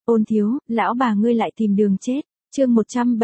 Ôn thiếu, lão bà ngươi lại tìm đường chết. Chương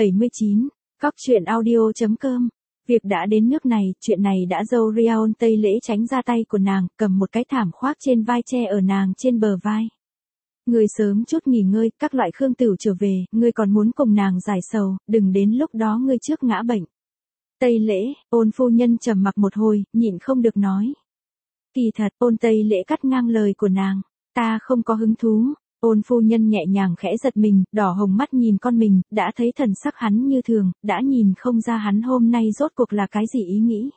179. Cóc truyện audio.com. Việc đã đến nước này, chuyện này đã dâu Riaon Tây Lễ tránh ra tay của nàng, cầm một cái thảm khoác trên vai che ở nàng trên bờ vai. Ngươi sớm chút nghỉ ngơi, các loại Khương Tửu trở về, ngươi còn muốn cùng nàng giải sầu, đừng đến lúc đó ngươi trước ngã bệnh. Tây Lễ, Ôn phu nhân trầm mặc một hồi, nhịn không được nói. Kỳ thật, Ôn Tây Lễ cắt ngang lời của nàng, ta không có hứng thú. Ôn phu nhân nhẹ nhàng khẽ giật mình, đỏ hồng mắt nhìn con mình, đã thấy thần sắc hắn như thường, đã nhìn không ra hắn hôm nay rốt cuộc là cái gì ý nghĩ.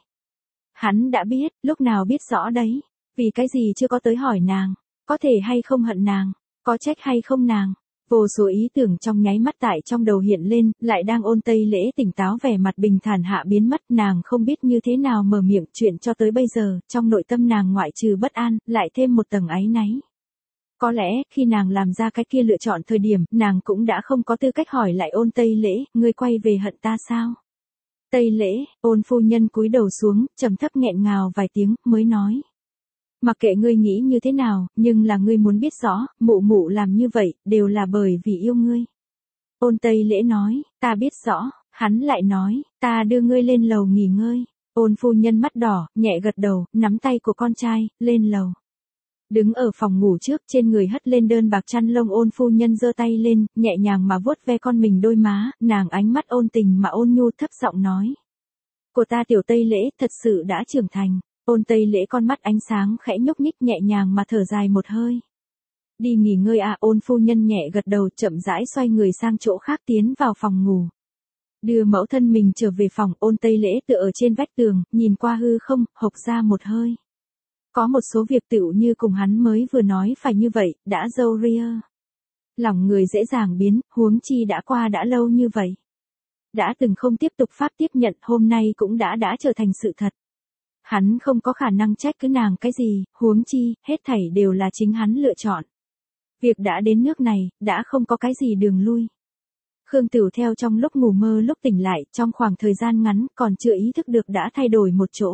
Hắn đã biết, lúc nào biết rõ đấy, vì cái gì chưa có tới hỏi nàng, có thể hay không hận nàng, có trách hay không nàng. Vô số ý tưởng trong nháy mắt tại trong đầu hiện lên, lại đang Ôn Tây Lễ tỉnh táo vẻ mặt bình thản hạ biến mất, nàng không biết như thế nào mở miệng chuyện cho tới bây giờ, trong nội tâm nàng ngoại trừ bất an, lại thêm một tầng áy náy. Có lẽ, khi nàng làm ra cái kia lựa chọn thời điểm, nàng cũng đã không có tư cách hỏi lại Ôn Tây Lễ, ngươi quay về hận ta sao? Tây Lễ, Ôn phu nhân cúi đầu xuống, trầm thấp nghẹn ngào vài tiếng, mới nói. Mặc kệ ngươi nghĩ như thế nào, nhưng là ngươi muốn biết rõ, mụ mụ làm như vậy, đều là bởi vì yêu ngươi. Ôn Tây Lễ nói, ta biết rõ, hắn lại nói, ta đưa ngươi lên lầu nghỉ ngơi. Ôn phu nhân mắt đỏ, nhẹ gật đầu, nắm tay của con trai, lên lầu. Đứng ở phòng ngủ trước, trên người hất lên đơn bạc chăn lông, Ôn phu nhân giơ tay lên, nhẹ nhàng mà vuốt ve con mình đôi má, nàng ánh mắt ôn tình mà ôn nhu thấp giọng nói. Của ta tiểu Tây Lễ, thật sự đã trưởng thành. Ôn Tây Lễ con mắt ánh sáng khẽ nhúc nhích nhẹ nhàng mà thở dài một hơi. Đi nghỉ ngơi à? Ôn phu nhân nhẹ gật đầu, chậm rãi xoay người sang chỗ khác tiến vào phòng ngủ. Đưa mẫu thân mình trở về phòng, Ôn Tây Lễ tựa ở trên vách tường, nhìn qua hư không, hộc ra một hơi. Có một số việc tựu như cùng hắn mới vừa nói phải như vậy, đã dâu ria. Lòng người dễ dàng biến, huống chi đã qua đã lâu như vậy. Đã từng không tiếp tục pháp tiếp nhận, hôm nay cũng đã trở thành sự thật. Hắn không có khả năng trách cứ nàng cái gì, huống chi, hết thảy đều là chính hắn lựa chọn. Việc đã đến nước này, đã không có cái gì đường lui. Khương Tửu theo trong lúc ngủ mơ lúc tỉnh lại, trong khoảng thời gian ngắn, còn chưa ý thức được đã thay đổi một chỗ.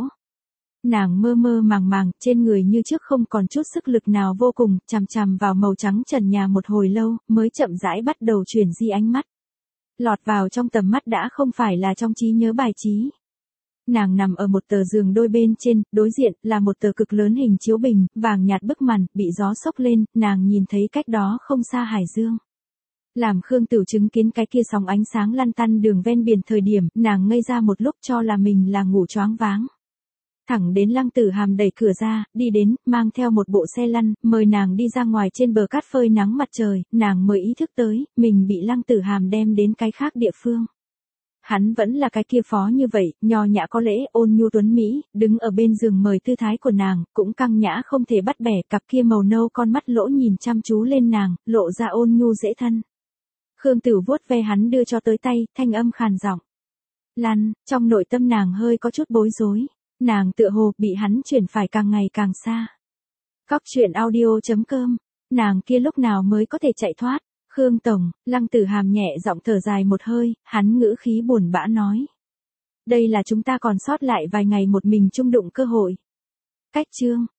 Nàng mơ mơ màng màng, trên người như trước không còn chút sức lực nào, vô cùng, chằm chằm vào màu trắng trần nhà một hồi lâu, mới chậm rãi bắt đầu chuyển di ánh mắt. Lọt vào trong tầm mắt đã không phải là trong trí nhớ bài trí. Nàng nằm ở một tờ giường đôi bên trên, đối diện là một tờ cực lớn hình chiếu bình, vàng nhạt bức màn, bị gió xốc lên, nàng nhìn thấy cách đó không xa hải dương. Làm Khương Tửu chứng kiến cái kia sóng ánh sáng lăn tăn đường ven biển thời điểm, nàng ngây ra một lúc cho là mình là ngủ choáng váng. Thẳng đến Lăng Tử Hàm đẩy cửa ra, đi đến, mang theo một bộ xe lăn, mời nàng đi ra ngoài trên bờ cát phơi nắng mặt trời, nàng mới ý thức tới, mình bị Lăng Tử Hàm đem đến cái khác địa phương. Hắn vẫn là cái kia phó như vậy, nho nhã có lễ, ôn nhu tuấn Mỹ, đứng ở bên giường mời tư thái của nàng, cũng căng nhã không thể bắt bẻ, cặp kia màu nâu con mắt lỗ nhìn chăm chú lên nàng, lộ ra ôn nhu dễ thân. Khương Tửu vuốt ve hắn đưa cho tới tay, thanh âm khàn giọng. Lăn, trong nội tâm nàng hơi có chút bối rối, nàng tựa hồ bị hắn chuyển phải càng ngày càng xa. Cóc truyện audio.com, nàng kia lúc nào mới có thể chạy thoát? Khương Tổng, Lăng Tử Hàm nhẹ giọng thở dài một hơi, hắn ngữ khí buồn bã nói. Đây là chúng ta còn sót lại vài ngày một mình chung đụng cơ hội. Cách chương.